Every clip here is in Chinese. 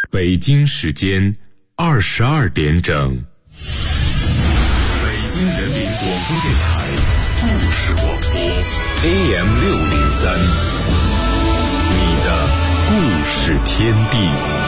北京时间22点整。北京人民广播电台故事广播 AM603， 你的故事天地。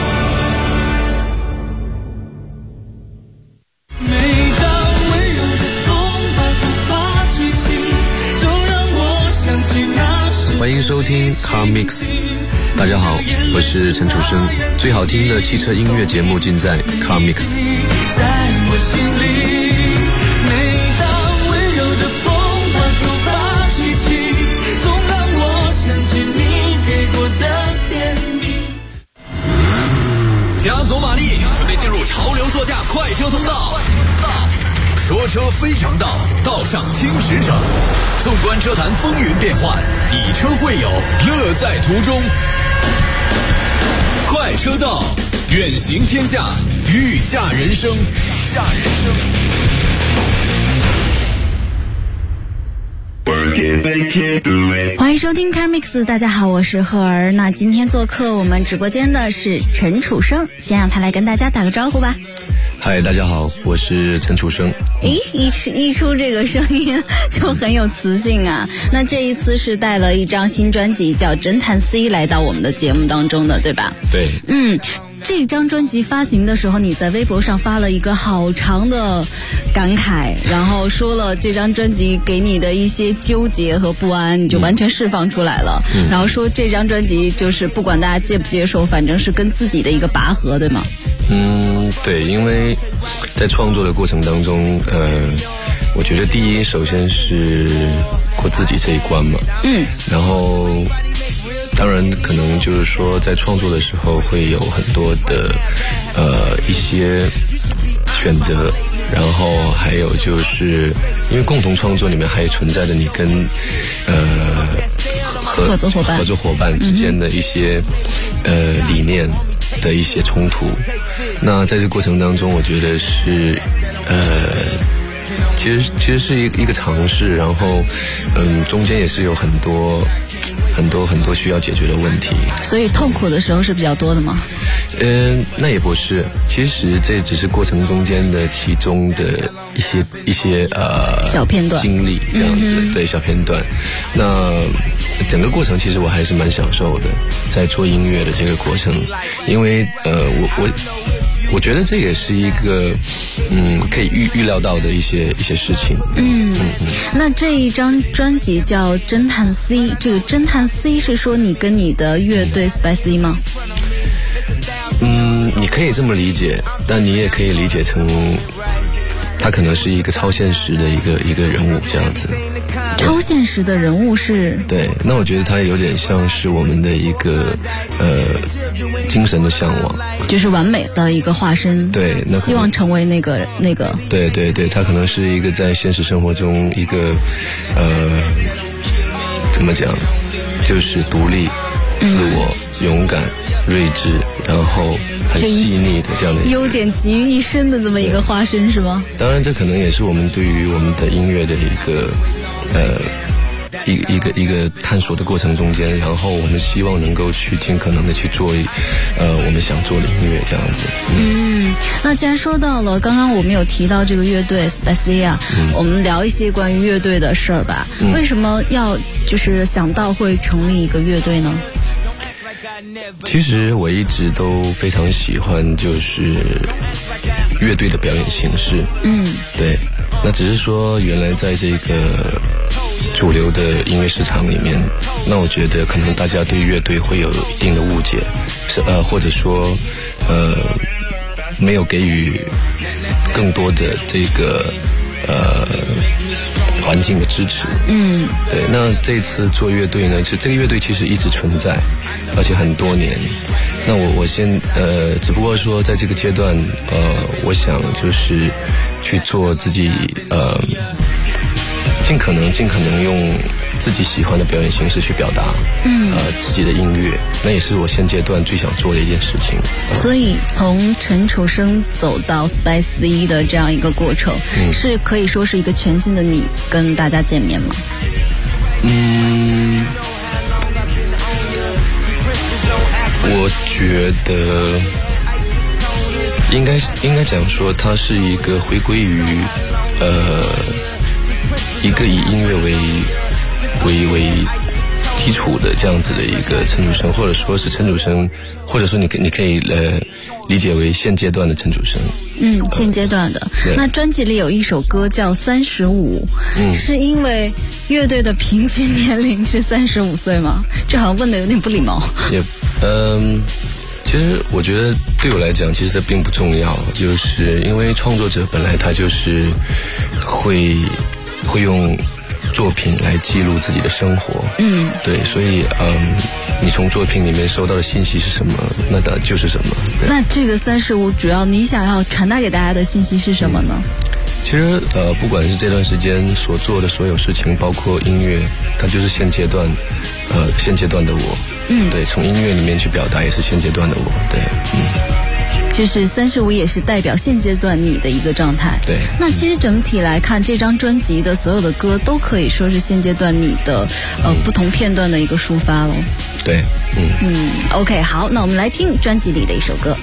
欢迎收听 Car Mix， 大家好，我是陈楚生。最好听的汽车音乐节目尽在 Car Mix。 在我心里，每当温柔的风把头发举起，总让我想起你给过的甜蜜。 加足马力，准备进入潮流座驾快车通道。说车非常道，道上听实诚。纵观车坛风云变幻，以车会友，乐在途中。快车道，远行天下，御驾人生。 欢迎收听 Car Mix， 大家好，我是赫儿。那今天做客我们直播间的是陈楚生，先让他来跟大家打个招呼吧。 嗨，大家好，我是陈楚生。 一出这个声音就很有磁性啊。那这一次是带了一张新专辑叫《侦探 C》来到我们的节目当中的，对吧？ 对。 这张专辑发行的时候，你在微博上发了一个好长的感慨，然后说了这张专辑给你的一些纠结和不安，你就完全释放出来了。然后说这张专辑就是不管大家接不接受，反正是跟自己的一个拔河，对吗？ 对，因为在创作的过程当中，我觉得第一，首先是过自己这一关嘛。然后当然可能就是说在创作的时候会有很多的一些选择，然后还有就是因为共同创作里面还存在着你跟合作伙伴之间的一些理念的一些冲突。那在这个过程当中，我觉得是其实是一个尝试，然后中间也是有很多需要解决的问题。 所以痛苦的时候是比较多的吗？ 那也不是，其实这只是过程中间的其中的一些小片段经历这样子。对，小片段。那整个过程其实我还是蛮享受的，在做音乐的这个过程，因为我觉得这也是一个可以预料到的一些事情。 那这一张专辑叫侦探 C， 这个侦探 C 是说你跟你的乐队 Spicy 吗？ 你可以这么理解，但你也可以理解成他可能是一个超现实的一个人物这样子。 超现实的人物是？对， 那我觉得他有点像是我们的一个精神的向往， 就是完美的一个化身。 对，那希望成为那个。 对对对，他可能是一个在现实生活中一个怎么讲，就是独立、自我、勇敢、睿智，然后很细腻的这样的优点集于一身的这么一个化身，是吗？ 当然这可能也是我们对于我们的音乐的一个探索的过程中间，然后我们希望能够去尽可能的去做我们想做的音乐这样子。 那既然说到了刚刚我们有提到这个乐队 Spicy 啊，我们聊一些关于乐队的事儿吧。为什么要就是想到会成立一个乐队呢？ 其实我一直都非常喜欢就是乐队的表演形式。对，那只是说原来在这个主流的音乐市场里面，那我觉得可能大家对乐队会有一定的误解，或者说没有给予更多的这个环境的支持。对，那这次做乐队呢，这个乐队其实一直存在，而且很多年。那我只不过说在这个阶段，我想就是去做自己尽可能用自己喜欢的表演形式去表达自己的音乐，那也是我现阶段最想做的一件事情。 所以从陈楚生走到 Spicy 的这样一个过程，是可以说是一个全新的你跟大家见面吗？ 我觉得应该讲说，它是一个回归于一个以音乐为基础的这样子的一个陈楚生，或者说是陈楚生，或者说你可以理解为现阶段的陈楚生。 现阶段的。那专辑里有一首歌叫35，是因为乐队的平均年龄是35岁吗？这好像问的有点不礼貌。 其实我觉得对我来讲，其实这并不重要，就是因为创作者本来他就是会用作品来记录自己的生活，对，所以你从作品里面收到的信息是什么，那当然就是什么。对， 那这个35主要你想要传达给大家的信息是什么呢？ 其实不管是这段时间所做的所有事情，包括音乐，它就是现阶段的我。对，从音乐里面去表达也是现阶段的我。对， 就是35也是代表现阶段你的一个状态。 对， 那其实整体来看，这张专辑的所有的歌都可以说是现阶段你的不同片段的一个抒发咯。 对 ，OK， 好，那我们来听专辑里的一首歌。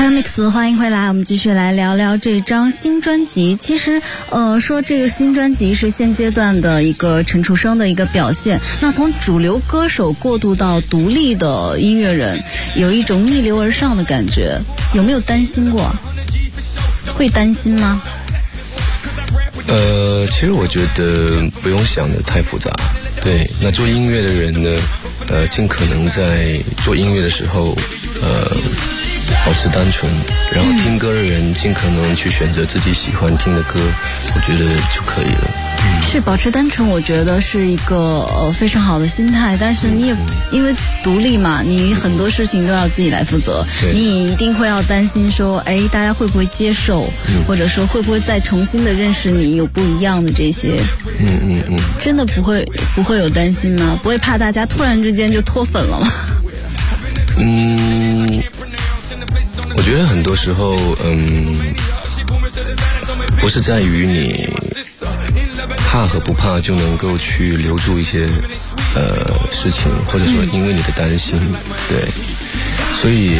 Mix， 欢迎回来，我们继续来聊聊这张新专辑。其实说这个新专辑是现阶段的一个陈楚生的一个表现，那从主流歌手过渡到独立的音乐人，有一种逆流而上的感觉，有没有担心过？会担心吗？ 其实我觉得不用想的太复杂。对，那做音乐的人呢，尽可能在做音乐的时候，保持单纯，然后听歌的人尽可能去选择自己喜欢听的歌，我觉得就可以了。 是保持单纯，我觉得是一个非常好的心态。但是你也因为独立嘛，你很多事情都要自己来负责，你一定会要担心说，哎，大家会不会接受，或者说会不会再重新的认识你，有不一样的这些。真的不会有担心吗？不会怕大家突然之间就脱粉了吗？ 我觉得很多时候，不是在于你怕和不怕就能够去留住一些事情，或者说因为你的担心，对，所以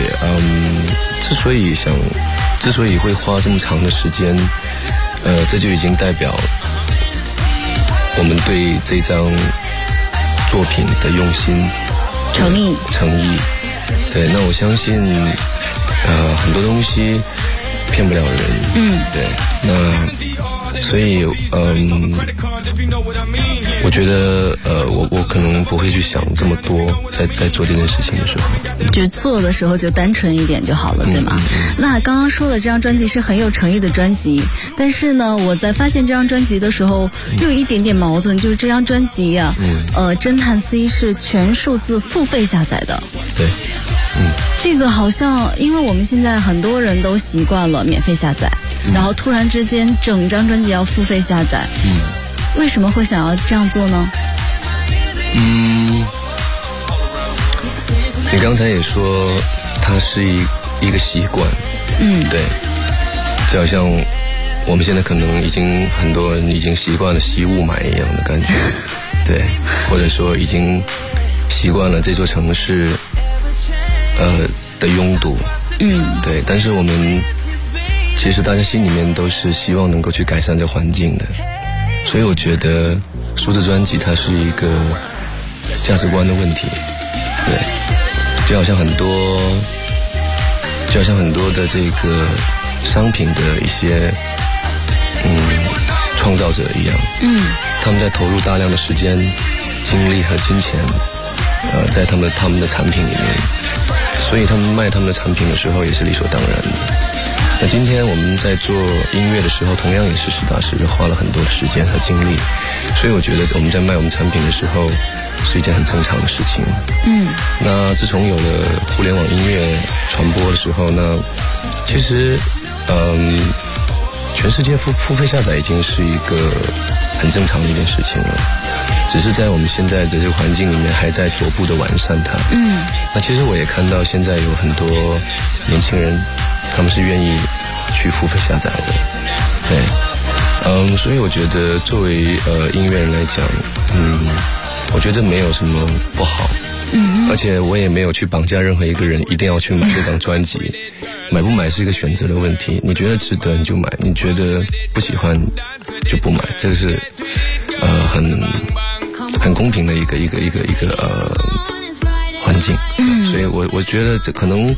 之所以会花这么长的时间，这就已经代表我们对这张作品的用心、诚意。对，那我相信，很多东西骗不了人。对，那所以我觉得我可能不会去想这么多，在做这件事情的时候， 就做的时候就单纯一点就好了，对吗？那刚刚说的这张专辑是很有诚意的专辑，但是呢，我在发现这张专辑的时候又有一点点矛盾，就是这张专辑啊，侦探 C 是全数字付费下载的。 对。 这个好像因为我们现在很多人都习惯了免费下载，然后突然之间整张专辑要付费下载，为什么会想要这样做呢？ 你刚才也说它是一个习惯，对，就好像我们现在可能很多人已经习惯了惜雾霾一样的感觉，对，或者说已经习惯了这座城市的拥堵，对，但是我们其实大家心里面都是希望能够去改善这环境的，所以我觉得数字专辑它是一个价值观的问题，对，就好像很多的这个商品的一些创造者一样，他们在投入大量的时间、精力和金钱，在他们的产品里面。所以他们卖他们的产品的时候也是理所当然的。那今天我们在做音乐的时候，同样也是实打实的花了很多的时间和精力，所以我觉得我们在卖我们产品的时候是一件很正常的事情。那自从有了互联网音乐传播的时候呢，其实全世界付费下载已经是一个很正常的一件事情了，只是在我们现在的这个环境里面还在逐步的完善它。那其实我也看到现在有很多年轻人，他们是愿意去付费下载的，对，所以我觉得作为音乐人来讲，我觉得没有什么不好，而且我也没有去绑架任何一个人一定要去买这张专辑，买不买是一个选择的问题，你觉得值得你就买，你觉得不喜欢就不买，这个是很公平的一个环境，所以我觉得这可能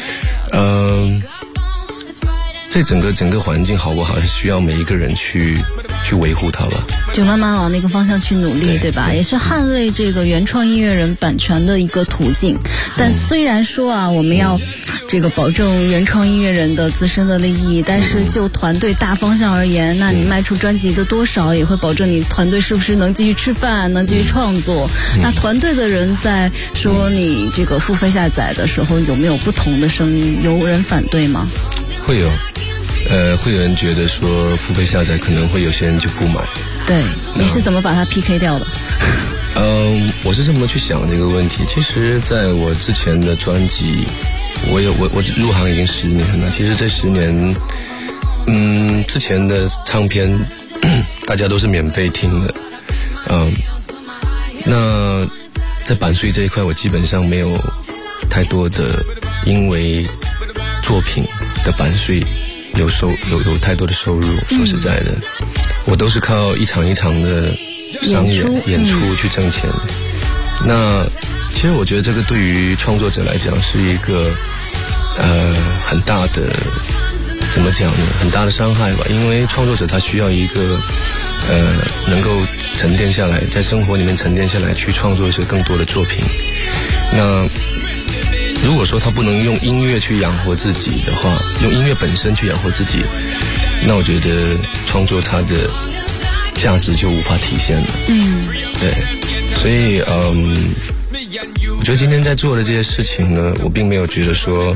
这整个环境好不好，需要每一个人去维护它吧， 就慢慢往那个方向去努力，对吧？也是捍卫这个原创音乐人版权的一个途径。但虽然说啊，我们要这个保证原创音乐人的自身的利益，但是就团队大方向而言，那你卖出专辑的多少也会保证你团队是不是能继续吃饭，能继续创作。那团队的人在说你这个付费下载的时候，有没有不同的声音？有人反对吗？ 会有。会有人觉得说付费下载可能会有些人就不买。 对，你是怎么把它 PK 掉的？ 我是这么去想这个问题。其实在我之前的专辑，我入行已经10年了。其实这10年，之前的唱片大家都是免费听的，那在版税这一块，我基本上没有太多的因为作品的版税有太多的收入。说实在的，我都是靠一场一场的商演出去挣钱。那其实我觉得这个对于创作者来讲是一个很大的，怎么讲呢？很大的伤害吧。因为创作者他需要一个能够沉淀下来，在生活里面沉淀下来，去创作一些更多的作品。那如果说他不能用音乐去养活自己的话，用音乐本身去养活自己，那我觉得创作它的价值就无法体现了。对，所以我觉得今天在做的这些事情呢，我并没有觉得说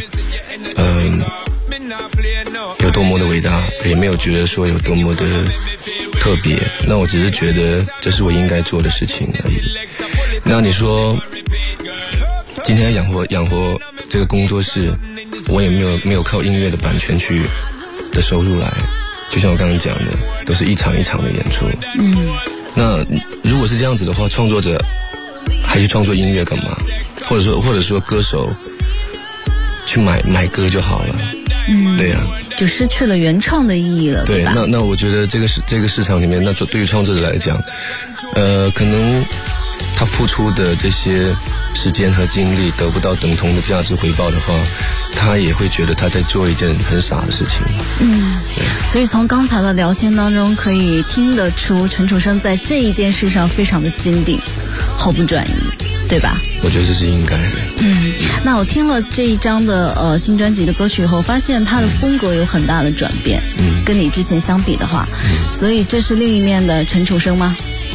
有多么的伟大，也没有觉得说有多么的特别。那我只是觉得这是我应该做的事情而已。那你说今天养活这个工作室，我也没有靠音乐的版权去的收入来，就像我刚刚讲的，都是一场一场的演出。那如果是这样子的话，创作者还去创作音乐干嘛？或者说歌手去买歌就好了。对呀， 就失去了原创的意义了，对吧？ 那我觉得这个市场里面，那对于创作者来讲，可能他付出的这些时间和精力得不到等同的价值回报的话，他也会觉得他在做一件很傻的事情。 所以从刚才的聊天当中可以听得出，陈楚生在这一件事上非常的坚定，毫不转移，对吧？ 我觉得这是应该的。 那我听了这一张的新专辑的歌曲以后，发现他的风格有很大的转变。跟你之前相比的话，所以这是另一面的陈楚生吗？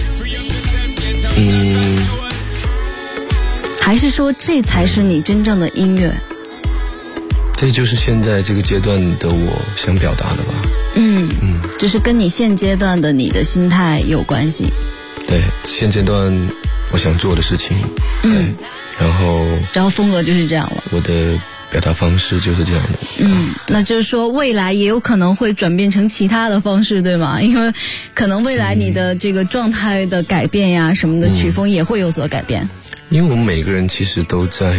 还是说这才是你真正的音乐？ 这就是现在这个阶段的我想表达的吧。 就是跟你现阶段的你的心态有关系。 对，现阶段我想做的事情。然后风格就是这样了。 我的表达方式就是这样的。 那就是说未来也有可能会转变成其他的方式，对吗？因为可能未来你的这个状态的改变呀，什么的曲风也会有所改变。 因为我们每个人其实都在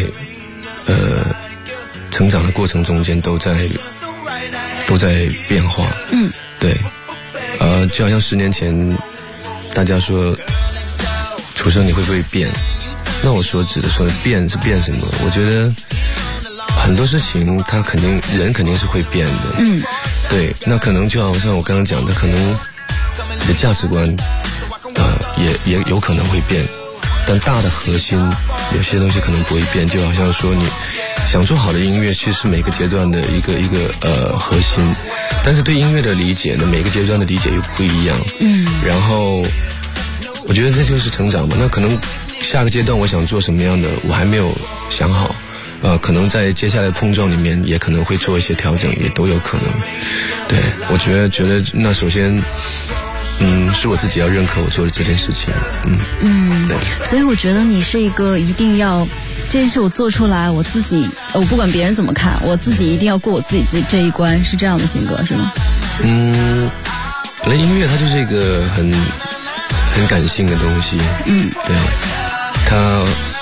成长的过程中间都在变化。对，就好像10年前大家说楚生你会不会变，那我所指的说变是变什么？我觉得很多事情人肯定是会变的。对，那可能就好像我刚刚讲的，可能你的价值观也有可能会变，但大的核心有些东西可能不会变。就好像说你想做好的音乐，其实是每个阶段的一个核心，但是对音乐的理解呢，每个阶段的理解又不一样。然后我觉得这就是成长嘛。那可能下个阶段我想做什么样的，我还没有想好。可能在接下来碰撞里面也可能会做一些调整，也都有可能。对，我觉得那首先是我自己要认可我做的这件事情。对。 所以我觉得你是一个一定要这件事我做出来，我自己我不管别人怎么看，我自己一定要过我自己这一关，是这样的性格是吗？ 本来音乐它就是一个很感性的东西。对，它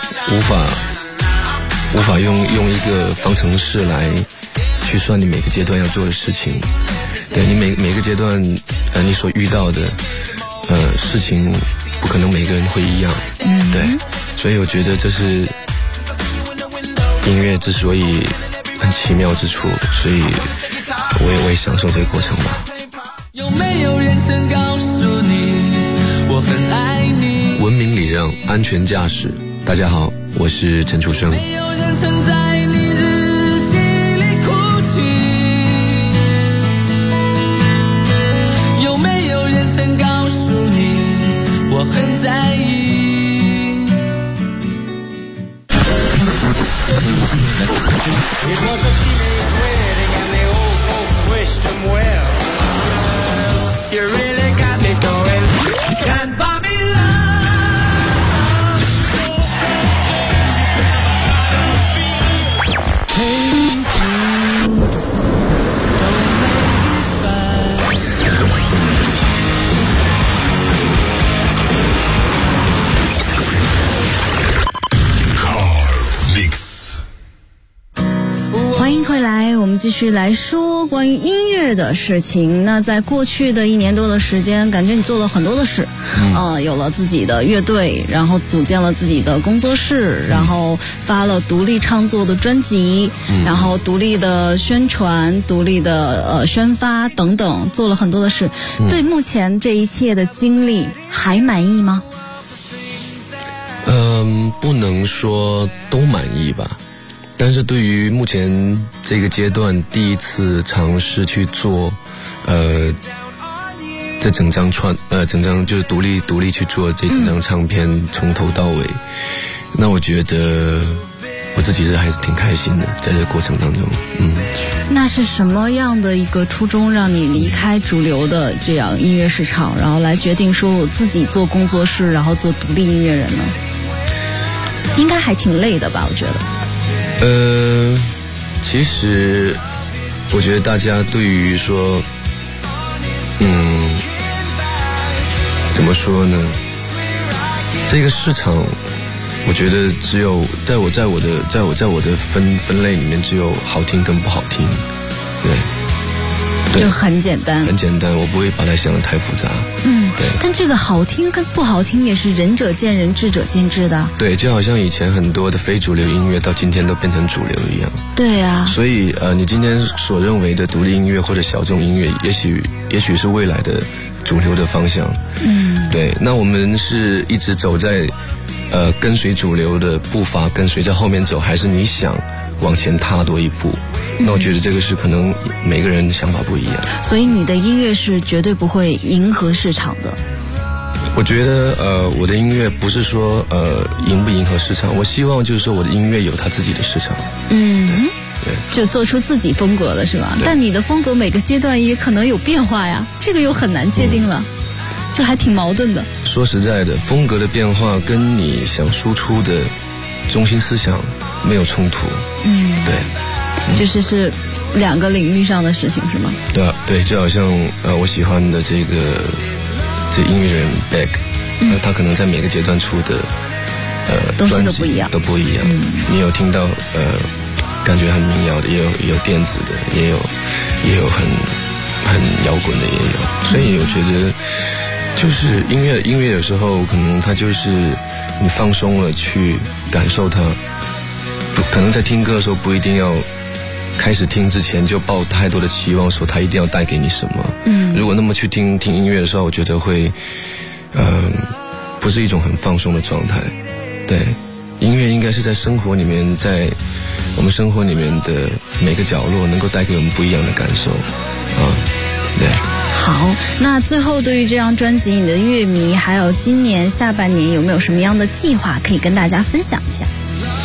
无法用一个方程式来去算你每个阶段要做的事情。对，你每个阶段你所遇到的事情不可能每个人会一样。对，所以我觉得这是音乐之所以很奇妙之处，所以我也享受这个过程吧。 有没有人曾告诉你我很爱你？ 文明礼让，安全驾驶。大家好，我是陈楚生。 没有人曾在你日记里哭泣，有没有人曾告诉你我很在意？It was a teenage wedding and the old folks wished him well. You really got me going. Can't buy me love. Hey Jude, don't make it bad. 续来说关于音乐的事情。那在过去的1年多的时间，感觉你做了很多的事，有了自己的乐队，然后组建了自己的工作室，然后发了独立创作的专辑，然后独立的宣传、独立的宣发等等，做了很多的事。对目前这一切的经历还满意吗？ 不能说都满意吧，但是对于目前这个阶段第一次尝试去做，这整张就是独立去做这整张唱片从头到尾，那我觉得我自己还是挺开心的，在这个过程当中。 那是什么样的一个初衷让你离开主流的这样音乐市场，然后来决定说我自己做工作室，然后做独立音乐人呢？应该还挺累的吧，我觉得。 其实我觉得大家对于说，怎么说呢？这个市场，我觉得只有在我的分类里面，只有好听跟不好听，对， 就很简单， 很简单，我不会把它想得太复杂。对。 但这个好听跟不好听也是仁者见仁，智者见智的。 对，就好像以前很多的非主流音乐到今天都变成主流一样。 对啊。 所以你今天所认为的独立音乐或者小众音乐，也许是未来的主流的方向。对。那我们是一直走在跟随主流的步伐，跟随在后面走，还是你想往前踏多一步？那我觉得这个是可能每个人的想法不一样。所以你的音乐是绝对不会迎合市场的。 我觉得我的音乐不是说迎不迎合市场，我希望就是说我的音乐有它自己的市场。对， 就做出自己风格了是吧？但你的风格每个阶段也可能有变化呀，这个又很难界定了。就还挺矛盾的。 说实在的，风格的变化跟你想输出的中心思想没有冲突。对。 就是2个领域上的事情是吗？ 对，就好像我喜欢的这音乐人 Beck，他可能在每个阶段出的专辑都不一样。你有听到感觉很民谣的，也有电子的，也有很摇滚的也有。所以我觉得就是音乐有时候可能它就是你放松了去感受它，可能在听歌的时候不一定要开始听之前就抱太多的期望，说它一定要带给你什么。如果那么去听音乐的时候，我觉得会不是一种很放松的状态。对，音乐应该是在生活里面，在我们生活里面的每个角落能够带给我们不一样的感受。对。 好，那最后对于这张专辑，你的乐迷还有今年下半年有没有什么样的计划可以跟大家分享一下？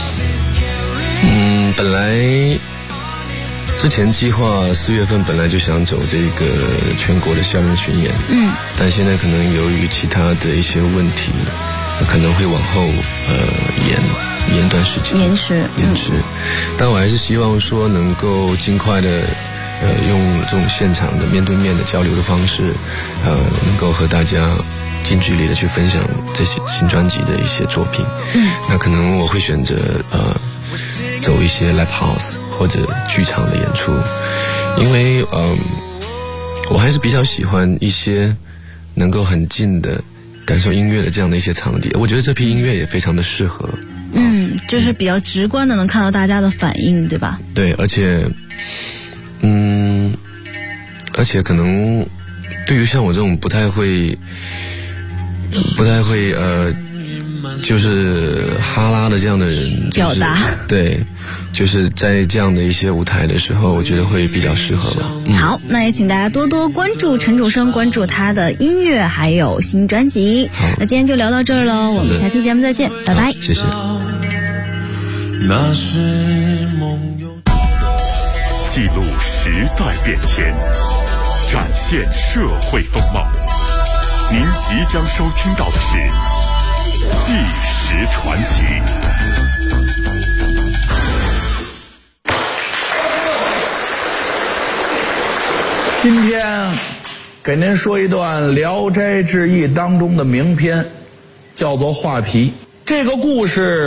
本来之前计划4月份本来就想走这个全国的校园巡演，但现在可能由于其他的一些问题，可能会往后延段时间，延迟。但我还是希望说能够尽快的用这种现场的面对面的交流的方式，能够和大家近距离的去分享这些新专辑的一些作品。那可能我会选择走一些 live house 或者剧场的演出，因为我还是比较喜欢一些能够很近的感受音乐的这样的一些场地。我觉得这批音乐也非常的适合。 就是比较直观的能看到大家的反应，对吧？对， 而且可能对于像我这种不太会就是哈拉的这样的人， 表达， 对，就是在这样的一些舞台的时候，我觉得会比较适合吧。 好，那也请大家多多关注陈楚生，关注他的音乐还有新专辑。那今天就聊到这儿了，我们下期节目再见，拜拜。 谢谢。 那是梦游，记录时代变迁，展现社会风貌。您即将收听到的是纪实传奇。 今天给您说一段《聊斋志异》当中的名篇，叫做《画皮》。这个故事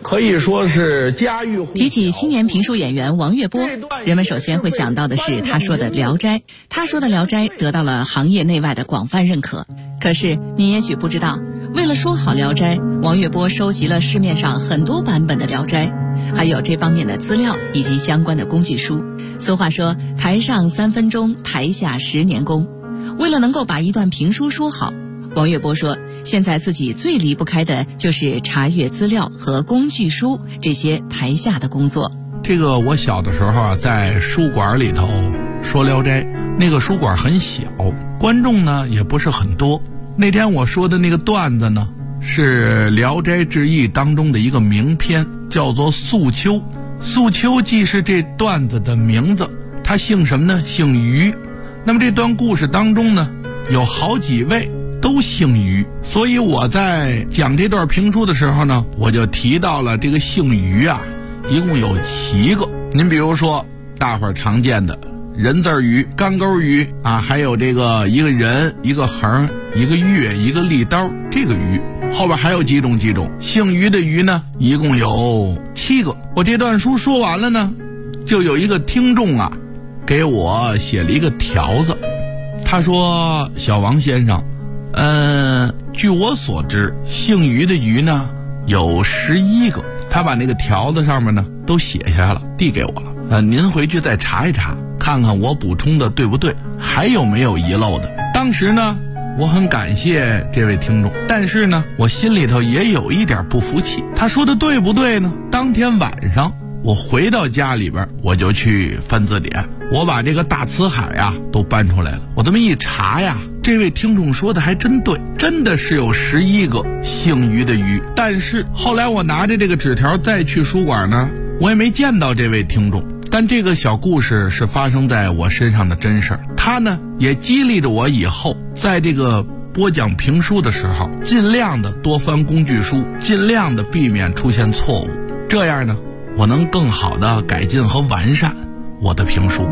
可以说是家喻户晓。 提起青年评书演员王月波，人们首先会想到的是他说的《聊斋》。他说的《聊斋》得到了行业内外的广泛认可。可是你也许不知道，为了说好《聊斋》，王月波收集了市面上很多版本的《聊斋》，还有这方面的资料以及相关的工具书。俗话说，台上3分钟，台下10年功。为了能够把一段评书说好，王月波说，现在自己最离不开的就是查阅资料和工具书这些台下的工作。 这个我小的时候啊，在书馆里头说《聊斋》，那个书馆很小，观众呢也不是很多。那天我说的那个段子呢，是《聊斋志异》当中的一个名篇，叫做《素秋》。素秋既是这段子的名字，他姓什么呢？姓于。那么这段故事当中呢，有好几位都姓于，所以我在讲这段评书的时候呢，我就提到了这个姓于啊，一共有7个。您比如说大伙儿常见的人字鱼、干钩鱼啊，还有这个一个人、一个横、一个月、一个利刀，这个鱼后边还有几种姓于的鱼呢，一共有7个。我这段书说完了呢，就有一个听众啊给我写了一个条子，他说：小王先生，据我所知，姓于的于呢有11个。他把那个条子上面呢都写下来了，递给我了。您回去再查一查，看看我补充的对不对，还有没有遗漏的。当时呢，我很感谢这位听众，但是呢，我心里头也有一点不服气。他说的对不对呢？当天晚上我回到家里边，我就去翻字典，我把这个大辞海啊都搬出来了。我这么一查呀，这位听众说的还真对，真的是有11个姓于的于。但是后来我拿着这个纸条再去书馆呢，我也没见到这位听众。但这个小故事是发生在我身上的真事儿，它呢也激励着我以后在这个播讲评书的时候，尽量的多翻工具书，尽量的避免出现错误，这样呢我能更好的改进和完善我的评书。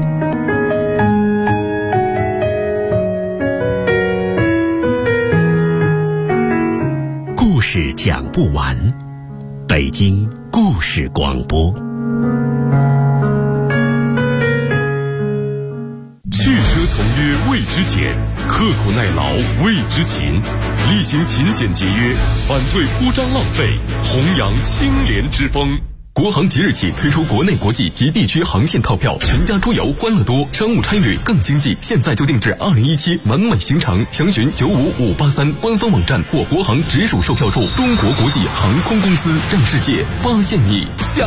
故事讲不完，北京故事广播。 去奢从约未知俭，刻苦耐劳为之勤，厉行勤俭节约，反对铺张浪费，弘扬清廉之风。 国航即日起推出国内、国际及地区航线套票，全家出游欢乐多，商务差旅更经济。现在就定制2017完美行程，详询95583官方网站或国航直属售票处。中国国际航空公司，让世界发现你。